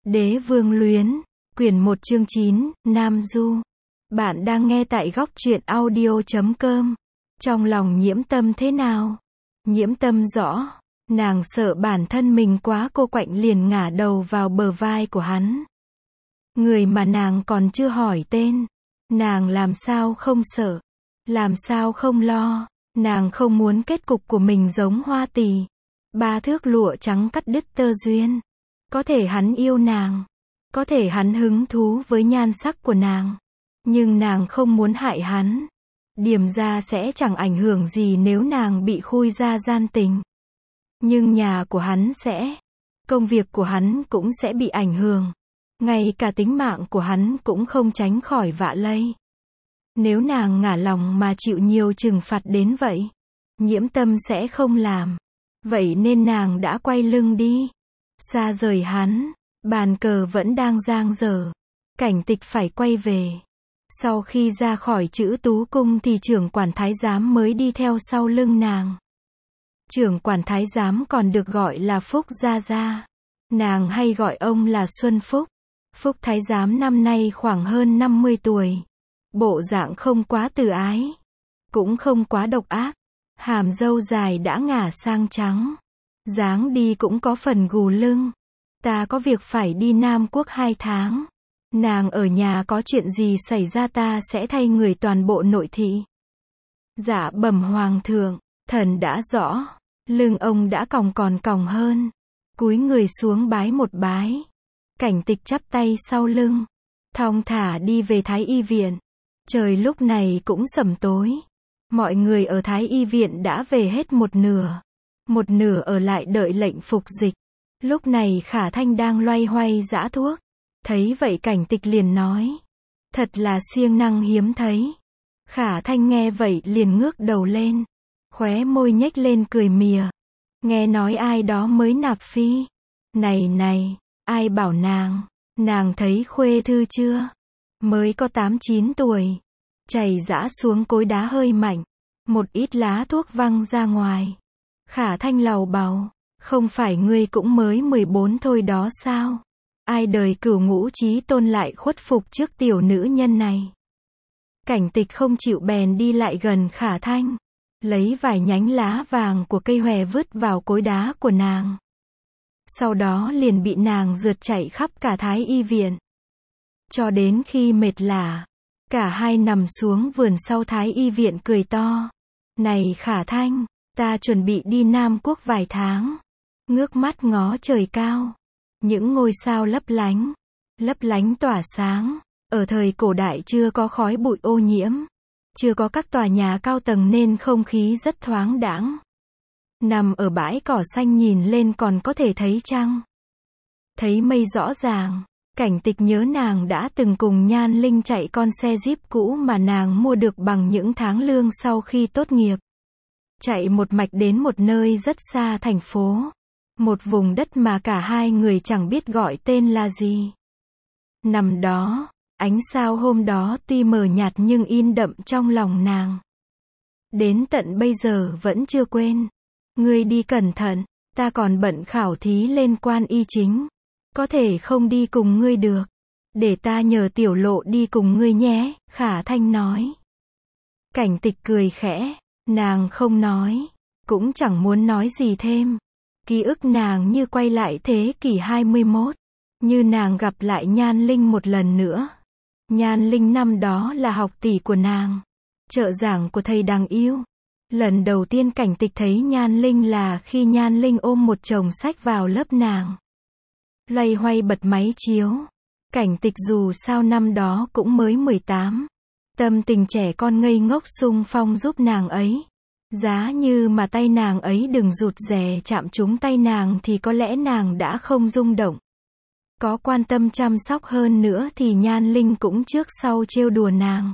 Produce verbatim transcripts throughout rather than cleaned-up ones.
Đế vương luyến, quyển một chương chín, Nam Du. Bạn đang nghe tại góc truyện audio chấm com. Trong lòng Nhiễm Tâm thế nào? Nhiễm Tâm rõ, nàng sợ bản thân mình quá cô quạnh liền ngả đầu vào bờ vai của hắn. Người mà nàng còn chưa hỏi tên, nàng làm sao không sợ, làm sao không lo, nàng không muốn kết cục của mình giống Hoa Tỳ, ba thước lụa trắng cắt đứt tơ duyên. Có thể hắn yêu nàng, có thể hắn hứng thú với nhan sắc của nàng, nhưng nàng không muốn hại hắn. Điềm ra sẽ chẳng ảnh hưởng gì nếu nàng bị khui ra gian tình. Nhưng nhà của hắn sẽ, công việc của hắn cũng sẽ bị ảnh hưởng. Ngay cả tính mạng của hắn cũng không tránh khỏi vạ lây. Nếu nàng ngả lòng mà chịu nhiều trừng phạt đến vậy, Nhiễm Tâm sẽ không làm. Vậy nên nàng đã quay lưng đi, xa rời hắn. Bàn cờ vẫn đang dang dở, Cảnh Tịch phải quay về. Sau khi ra khỏi Chữ Tú Cung thì trưởng quản thái giám mới đi theo sau lưng nàng. Trưởng quản thái giám còn được gọi là Phúc Gia Gia. Nàng hay gọi ông là Xuân Phúc. Phúc thái giám năm nay khoảng hơn năm mươi tuổi. Bộ dạng không quá từ ái, cũng không quá độc ác. Hàm râu dài đã ngả sang trắng. Dáng đi cũng có phần gù lưng. Ta có việc phải đi Nam Quốc hai tháng. Nàng ở nhà có chuyện gì xảy ra ta sẽ thay người toàn bộ nội thị. Dạ bẩm hoàng thượng, thần đã rõ. Lưng ông đã còng còn còng hơn. Cúi người xuống bái một bái. Cảnh Tịch chắp tay sau lưng, thong thả đi về Thái Y viện. Trời lúc này cũng sẩm tối. Mọi người ở Thái Y viện đã về hết một nửa. Một nửa ở lại đợi lệnh phục dịch. Lúc này Khả Thanh đang loay hoay giã thuốc. Thấy vậy Cảnh Tịch liền nói. Thật là siêng năng hiếm thấy. Khả Thanh nghe vậy liền ngước đầu lên. Khóe môi nhếch lên cười mỉa. Nghe nói ai đó mới nạp phi. Này này, ai bảo nàng, nàng thấy khuê thư chưa? Mới có tám chín tuổi. Chảy giã xuống cối đá hơi mạnh. Một ít lá thuốc văng ra ngoài. Khả Thanh lầu bầu. Không phải ngươi cũng mới mười bốn thôi đó sao? Ai đời Cửu Ngũ Chí Tôn lại khuất phục trước tiểu nữ nhân này? Cảnh Tịch không chịu bèn đi lại gần Khả Thanh. Lấy vài nhánh lá vàng của cây hòe vứt vào cối đá của nàng. Sau đó liền bị nàng rượt chạy khắp cả Thái Y viện. Cho đến khi mệt lả, cả hai nằm xuống vườn sau Thái Y viện cười to. Này Khả Thanh, ta chuẩn bị đi Nam Quốc vài tháng. Ngước mắt ngó trời cao. Những ngôi sao lấp lánh, lấp lánh tỏa sáng. Ở thời cổ đại chưa có khói bụi ô nhiễm, chưa có các tòa nhà cao tầng nên không khí rất thoáng đãng. Nằm ở bãi cỏ xanh nhìn lên còn có thể thấy trăng, thấy mây rõ ràng. Cảnh Tịch nhớ nàng đã từng cùng Nhan Linh chạy con xe Jeep cũ mà nàng mua được bằng những tháng lương sau khi tốt nghiệp. Chạy một mạch đến một nơi rất xa thành phố. Một vùng đất mà cả hai người chẳng biết gọi tên là gì. Nằm đó, ánh sao hôm đó tuy mờ nhạt nhưng in đậm trong lòng nàng. Đến tận bây giờ vẫn chưa quên. Ngươi đi cẩn thận, ta còn bận khảo thí lên quan y chính. Có thể không đi cùng ngươi được. Để ta nhờ Tiểu Lộ đi cùng ngươi nhé, Khả Thanh nói. Cảnh Tịch cười khẽ, nàng không nói, cũng chẳng muốn nói gì thêm. Ký ức nàng như quay lại thế kỷ hai mươi mốt. Như nàng gặp lại Nhan Linh một lần nữa. Nhan Linh năm đó là học tỷ của nàng, trợ giảng của thầy Đằng Yêu. Lần đầu tiên Cảnh Tịch thấy Nhan Linh là khi Nhan Linh ôm một chồng sách vào lớp nàng. Loay hoay bật máy chiếu. Cảnh Tịch dù sao năm đó cũng mới mười tám. Tâm tình trẻ con ngây ngốc sung phong giúp nàng ấy. Giá như mà tay nàng ấy đừng rụt rè chạm trúng tay nàng thì có lẽ nàng đã không rung động. Có quan tâm chăm sóc hơn nữa thì Nhan Linh cũng trước sau trêu đùa nàng.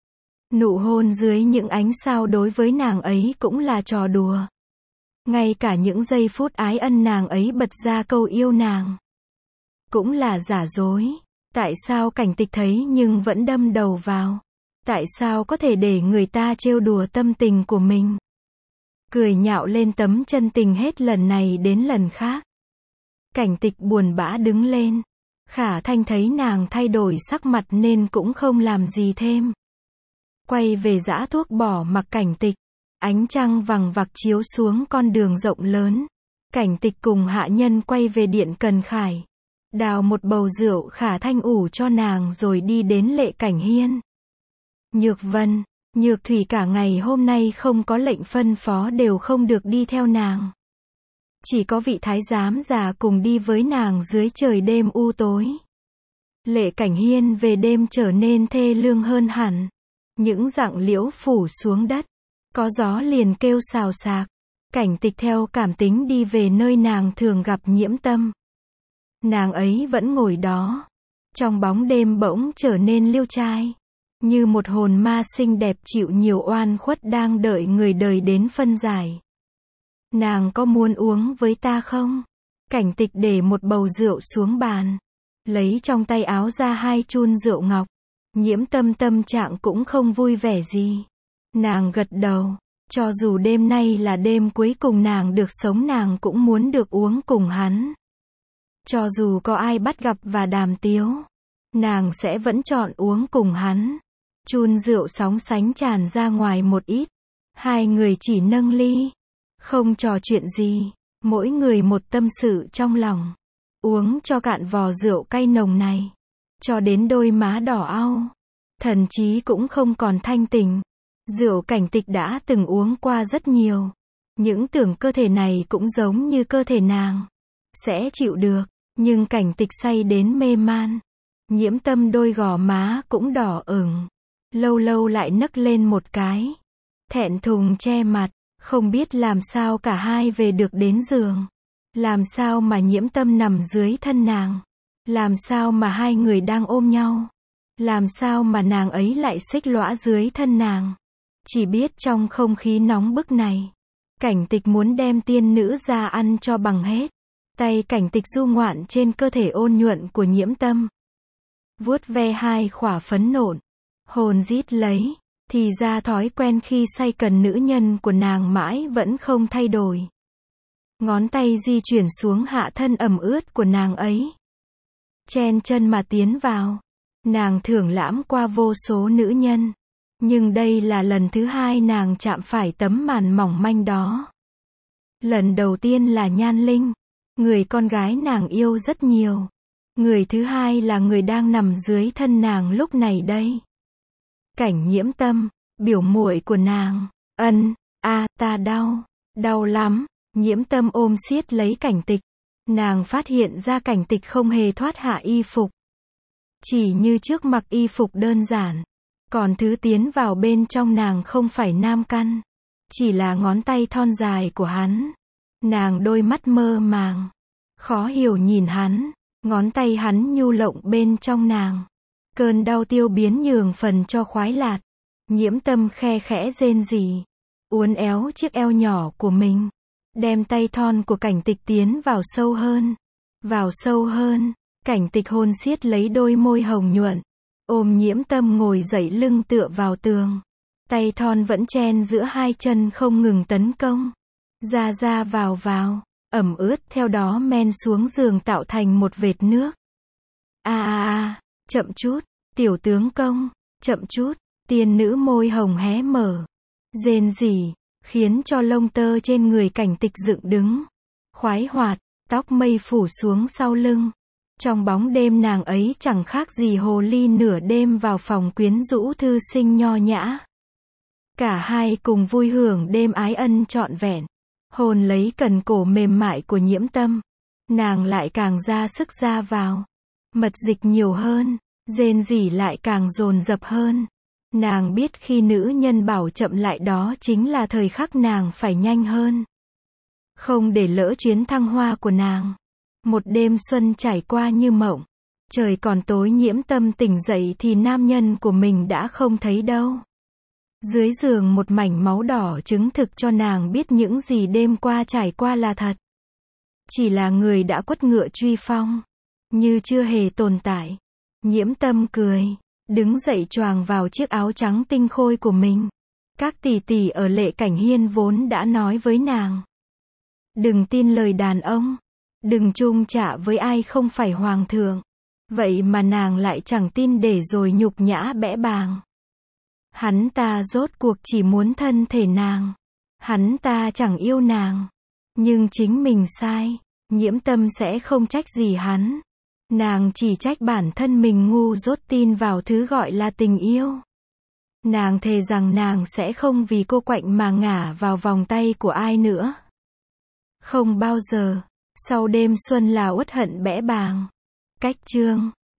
Nụ hôn dưới những ánh sao đối với nàng ấy cũng là trò đùa. Ngay cả những giây phút ái ân nàng ấy bật ra câu yêu nàng cũng là giả dối. Tại sao Cảnh Tịch thấy nhưng vẫn đâm đầu vào? Tại sao có thể để người ta trêu đùa tâm tình của mình? Cười nhạo lên tấm chân tình hết lần này đến lần khác. Cảnh Tịch buồn bã đứng lên. Khả Thanh thấy nàng thay đổi sắc mặt nên cũng không làm gì thêm. Quay về giã thuốc bỏ mặc Cảnh Tịch. Ánh trăng vằng vặc chiếu xuống con đường rộng lớn. Cảnh Tịch cùng hạ nhân quay về điện Cần Khải. Đào một bầu rượu Khả Thanh ủ cho nàng rồi đi đến Lệ Cảnh Hiên. Nhược Vân, Nhược Thủy cả ngày hôm nay không có lệnh phân phó đều không được đi theo nàng. Chỉ có vị thái giám già cùng đi với nàng dưới trời đêm u tối. Lệ Cảnh Hiên về đêm trở nên thê lương hơn hẳn. Những rặng liễu phủ xuống đất. Có gió liền kêu xào xạc. Cảnh Tịch theo cảm tính đi về nơi nàng thường gặp Nhiễm Tâm. Nàng ấy vẫn ngồi đó. Trong bóng đêm bỗng trở nên liêu trai. Như một hồn ma xinh đẹp chịu nhiều oan khuất đang đợi người đời đến phân giải. Nàng có muốn uống với ta không? Cảnh Tịch để một bầu rượu xuống bàn. Lấy trong tay áo ra hai chun rượu ngọc. Nhiễm Tâm tâm trạng cũng không vui vẻ gì. Nàng gật đầu. Cho dù đêm nay là đêm cuối cùng nàng được sống nàng cũng muốn được uống cùng hắn. Cho dù có ai bắt gặp và đàm tiếu. Nàng sẽ vẫn chọn uống cùng hắn. Chun rượu sóng sánh tràn ra ngoài một ít. Hai người chỉ nâng ly. Không trò chuyện gì. Mỗi người một tâm sự trong lòng. Uống cho cạn vò rượu cay nồng này. Cho đến đôi má đỏ au. Thần trí cũng không còn thanh tỉnh. Rượu Cảnh Tịch đã từng uống qua rất nhiều. Những tưởng cơ thể này cũng giống như cơ thể nàng. Sẽ chịu được. Nhưng Cảnh Tịch say đến mê man. Nhiễm Tâm đôi gò má cũng đỏ ửng. Lâu lâu lại nấc lên một cái. Thẹn thùng che mặt. Không biết làm sao cả hai về được đến giường. Làm sao mà Nhiễm Tâm nằm dưới thân nàng. Làm sao mà hai người đang ôm nhau. Làm sao mà nàng ấy lại xích lõa dưới thân nàng. Chỉ biết trong không khí nóng bức này. Cảnh Tịch muốn đem tiên nữ ra ăn cho bằng hết. Tay Cảnh Tịch du ngoạn trên cơ thể ôn nhuận của Nhiễm Tâm. Vuốt ve hai khỏa phấn nộn. Hồn rít lấy. Thì ra thói quen khi say cần nữ nhân của nàng mãi vẫn không thay đổi. Ngón tay di chuyển xuống hạ thân ẩm ướt của nàng ấy. Chen chân mà tiến vào. Nàng thưởng lãm qua vô số nữ nhân. Nhưng đây là lần thứ hai nàng chạm phải tấm màn mỏng manh đó. Lần đầu tiên là Nhan Linh. Người con gái nàng yêu rất nhiều. Người thứ hai là người đang nằm dưới thân nàng lúc này đây. Cảnh Nhiễm Tâm, biểu muội của nàng. Ân, a, ta đau, đau lắm. Nhiễm Tâm ôm siết lấy Cảnh Tịch. Nàng phát hiện ra Cảnh Tịch không hề thoát hạ y phục. Chỉ như trước mặc y phục đơn giản. Còn thứ tiến vào bên trong nàng không phải nam căn. Chỉ là ngón tay thon dài của hắn. Nàng đôi mắt mơ màng. Khó hiểu nhìn hắn. Ngón tay hắn nhu lộng bên trong nàng. Cơn đau tiêu biến nhường phần cho khoái lạc. Nhiễm Tâm khe khẽ rên rỉ. Uốn éo chiếc eo nhỏ của mình. Đem tay thon của Cảnh Tịch tiến vào sâu hơn. Vào sâu hơn. Cảnh Tịch hôn siết lấy đôi môi hồng nhuận. Ôm Nhiễm Tâm ngồi dậy lưng tựa vào tường. Tay thon vẫn chen giữa hai chân không ngừng tấn công. Ra ra vào vào. Ẩm ướt theo đó men xuống giường tạo thành một vệt nước. A a a. Chậm chút. Tiểu tướng công. Chậm chút. Tiên nữ môi hồng hé mở. Rên rỉ. Khiến cho lông tơ trên người Cảnh Tịch dựng đứng. Khoái hoạt. Tóc mây phủ xuống sau lưng. Trong bóng đêm nàng ấy chẳng khác gì hồ ly nửa đêm vào phòng quyến rũ thư sinh nho nhã. Cả hai cùng vui hưởng đêm ái ân trọn vẹn. Hồn lấy cần cổ mềm mại của Nhiễm Tâm. Nàng lại càng ra sức ra vào. Mật dịch nhiều hơn. Rên rỉ lại càng dồn dập hơn. Nàng biết khi nữ nhân bảo chậm lại đó chính là thời khắc nàng phải nhanh hơn. Không để lỡ chuyến thăng hoa của nàng. Một đêm xuân trải qua như mộng. Trời còn tối Nhiễm Tâm tỉnh dậy thì nam nhân của mình đã không thấy đâu. Dưới giường một mảnh máu đỏ chứng thực cho nàng biết những gì đêm qua trải qua là thật. Chỉ là người đã quất ngựa truy phong. Như chưa hề tồn tại. Nhiễm Tâm cười. Đứng dậy choàng vào chiếc áo trắng tinh khôi của mình. Các tỷ tỷ ở Lệ Cảnh Hiên vốn đã nói với nàng. Đừng tin lời đàn ông. Đừng chung chạ với ai không phải hoàng thượng. Vậy mà nàng lại chẳng tin để rồi nhục nhã bẽ bàng. Hắn ta rốt cuộc chỉ muốn thân thể nàng. Hắn ta chẳng yêu nàng. Nhưng chính mình sai. Nhiễm Tâm sẽ không trách gì hắn. Nàng chỉ trách bản thân mình ngu dốt tin vào thứ gọi là tình yêu. Nàng thề rằng nàng sẽ không vì cô Quạnh mà ngả vào vòng tay của ai nữa. Không bao giờ. Sau đêm xuân là uất hận bẽ bàng. Cách chương